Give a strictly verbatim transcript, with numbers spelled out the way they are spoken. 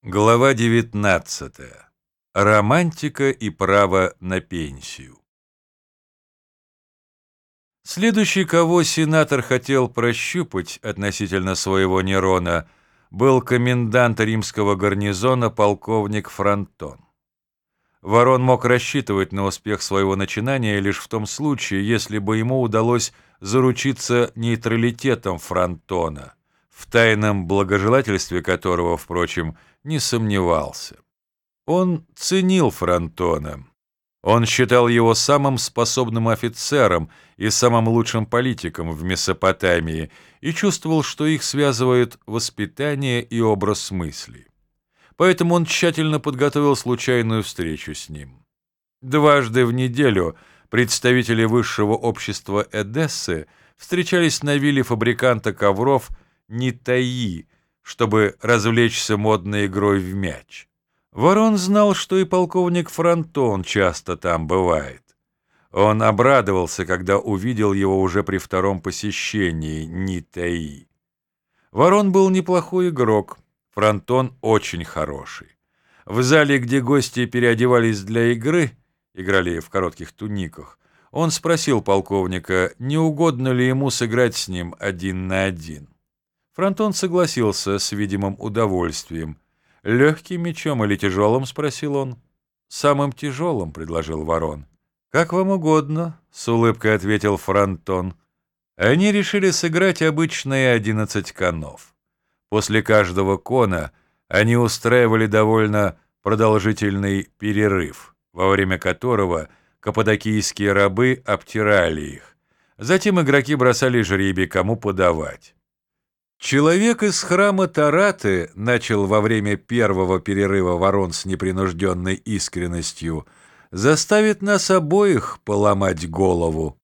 Глава девятнадцатая. Романтика и право на пенсию. Следующий, кого сенатор хотел прощупать относительно своего Нерона, был комендант римского гарнизона полковник Фронтон. Ворон мог рассчитывать на успех своего начинания лишь в том случае, если бы ему удалось заручиться нейтралитетом Фронтона, в тайном благожелательстве которого, впрочем, не сомневался. Он ценил Фронтона. Он считал его самым способным офицером и самым лучшим политиком в Месопотамии и чувствовал, что их связывает воспитание и образ мысли. Поэтому он тщательно подготовил случайную встречу с ним. Дважды в неделю представители высшего общества Эдессы встречались на вилле фабриканта ковров Нитаи, чтобы развлечься модной игрой в мяч. Ворон знал, что и полковник Фронтон часто там бывает. Он обрадовался, когда увидел его уже при втором посещении Нитаи. Ворон был неплохой игрок, Фронтон очень хороший. В зале, где гости переодевались для игры, играли в коротких туниках, он спросил полковника, не угодно ли ему сыграть с ним один на один. Фронтон согласился с видимым удовольствием. «Легким мечом или тяжелым?» — спросил он. «Самым тяжелым», — предложил Ворон. «Как вам угодно», — с улыбкой ответил Фронтон. Они решили сыграть обычные одиннадцать конов. После каждого кона они устраивали довольно продолжительный перерыв, во время которого каппадокийские рабы обтирали их. Затем игроки бросали жребий, кому подавать. «Человек из храма Тараты», — начал во время первого перерыва Ворон с непринужденной искренностью, — «заставит нас обоих поломать голову».